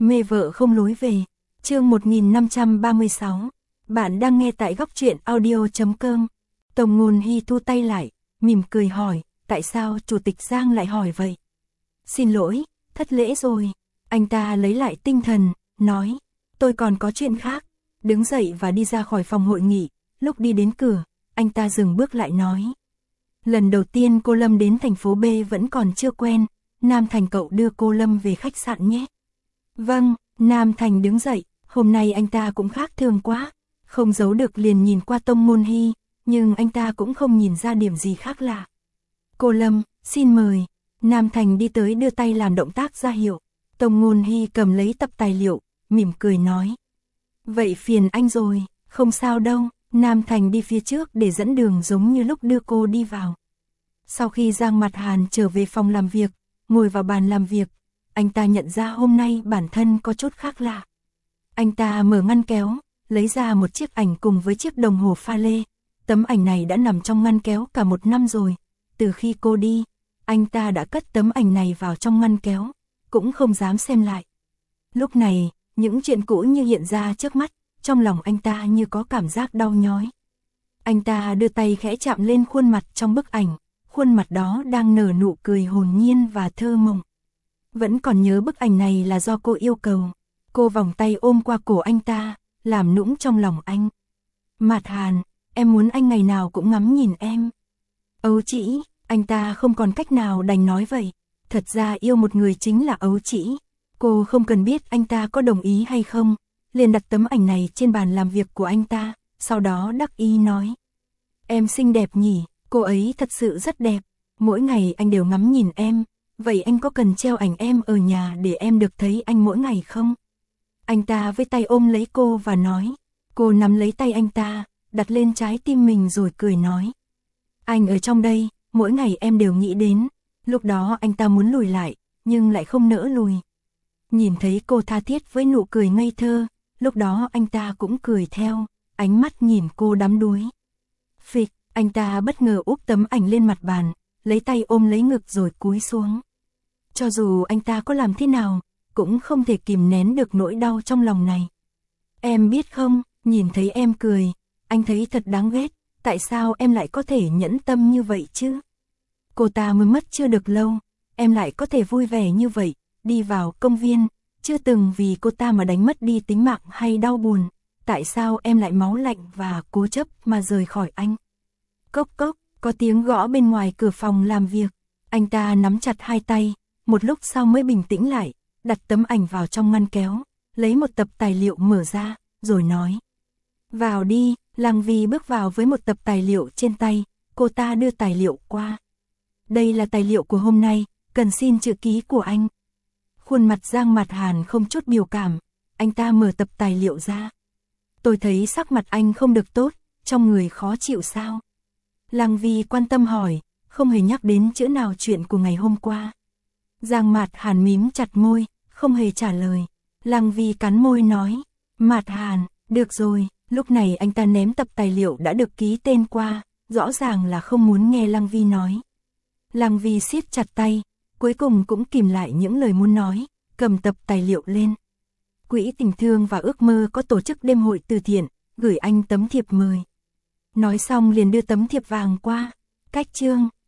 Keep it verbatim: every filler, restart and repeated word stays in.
Mê vợ không lối về. Chương một nghìn năm trăm ba mươi sáu. Bạn đang nghe tại góc truyện audio chấm com. Tống Ngôn Hy thu tay lại, mỉm cười hỏi, tại sao Chủ tịch Giang lại hỏi vậy? Xin lỗi, thất lễ rồi. Anh ta lấy lại tinh thần, nói, tôi còn có chuyện khác. Đứng dậy và đi ra khỏi phòng hội nghị. Lúc đi đến cửa, anh ta dừng bước lại nói, lần đầu tiên cô Lâm đến thành phố B vẫn còn chưa quen, Nam Thành cậu đưa cô Lâm về khách sạn nhé. Vâng, Nam Thành đứng dậy, hôm nay anh ta cũng khác thường quá, không giấu được liền nhìn qua Tống Ngôn Hy, nhưng anh ta cũng không nhìn ra điểm gì khác lạ. Cô Lâm, xin mời. Nam Thành đi tới đưa tay làm động tác ra hiệu. Tống Ngôn Hy cầm lấy tập tài liệu, mỉm cười nói, vậy phiền anh rồi, không sao đâu. Nam Thành đi phía trước để dẫn đường giống như lúc đưa cô đi vào. Sau khi Giang Mặt Hàn trở về phòng làm việc, ngồi vào bàn làm việc, anh ta nhận ra hôm nay bản thân có chút khác lạ. Anh ta mở ngăn kéo, lấy ra một chiếc ảnh cùng với chiếc đồng hồ pha lê. Tấm ảnh này đã nằm trong ngăn kéo cả một năm rồi. Từ khi cô đi, anh ta đã cất tấm ảnh này vào trong ngăn kéo, cũng không dám xem lại. Lúc này, những chuyện cũ như hiện ra trước mắt, trong lòng anh ta như có cảm giác đau nhói. Anh ta đưa tay khẽ chạm lên khuôn mặt trong bức ảnh, khuôn mặt đó đang nở nụ cười hồn nhiên và thơ mộng. Vẫn còn nhớ bức ảnh này là do cô yêu cầu. Cô vòng tay ôm qua cổ anh ta, làm nũng trong lòng anh. Mạt Hàn, em muốn anh ngày nào cũng ngắm nhìn em. Ấu trĩ, anh ta không còn cách nào đành nói vậy. Thật ra yêu một người chính là ấu trĩ. Cô không cần biết anh ta có đồng ý hay không, liền đặt tấm ảnh này trên bàn làm việc của anh ta, sau đó đắc ý nói, em xinh đẹp nhỉ, cô ấy thật sự rất đẹp, mỗi ngày anh đều ngắm nhìn em, vậy anh có cần treo ảnh em ở nhà để em được thấy anh mỗi ngày không? Anh ta với tay ôm lấy cô và nói, cô nắm lấy tay anh ta, đặt lên trái tim mình rồi cười nói, anh ở trong đây, mỗi ngày em đều nghĩ đến. Lúc đó anh ta muốn lùi lại, nhưng lại không nỡ lùi. Nhìn thấy cô tha thiết với nụ cười ngây thơ, lúc đó anh ta cũng cười theo, ánh mắt nhìn cô đắm đuối. Phịch, anh ta bất ngờ úp tấm ảnh lên mặt bàn, lấy tay ôm lấy ngực rồi cúi xuống. Cho dù anh ta có làm thế nào, cũng không thể kìm nén được nỗi đau trong lòng này. Em biết không, nhìn thấy em cười, anh thấy thật đáng ghét, tại sao em lại có thể nhẫn tâm như vậy chứ? Cô ta mới mất chưa được lâu, em lại có thể vui vẻ như vậy, đi vào công viên, chưa từng vì cô ta mà đánh mất đi tính mạng hay đau buồn, tại sao em lại máu lạnh và cố chấp mà rời khỏi anh? Cốc cốc, có tiếng gõ bên ngoài cửa phòng làm việc, anh ta nắm chặt hai tay, một lúc sau mới bình tĩnh lại, đặt tấm ảnh vào trong ngăn kéo, lấy một tập tài liệu mở ra, rồi nói, vào đi. Lăng Vi bước vào với một tập tài liệu trên tay, cô ta đưa tài liệu qua. Đây là tài liệu của hôm nay, cần xin chữ ký của anh. Khuôn mặt Giang Mặt Hàn không chút biểu cảm, anh ta mở tập tài liệu ra. Tôi thấy sắc mặt anh không được tốt, trong người khó chịu sao? Lăng Vi quan tâm hỏi, không hề nhắc đến chữ nào chuyện của ngày hôm qua. Giang Mặt Hàn mím chặt môi, không hề trả lời. Lăng Vi cắn môi nói, Mặt Hàn, được rồi. Lúc này anh ta ném tập tài liệu đã được ký tên qua, rõ ràng là không muốn nghe Lăng Vi nói. Lăng Vi siết chặt tay, cuối cùng cũng kìm lại những lời muốn nói, cầm tập tài liệu lên. Quỹ tình thương và ước mơ có tổ chức đêm hội từ thiện, gửi anh tấm thiệp mời. Nói xong liền đưa tấm thiệp vàng qua. Cách chương.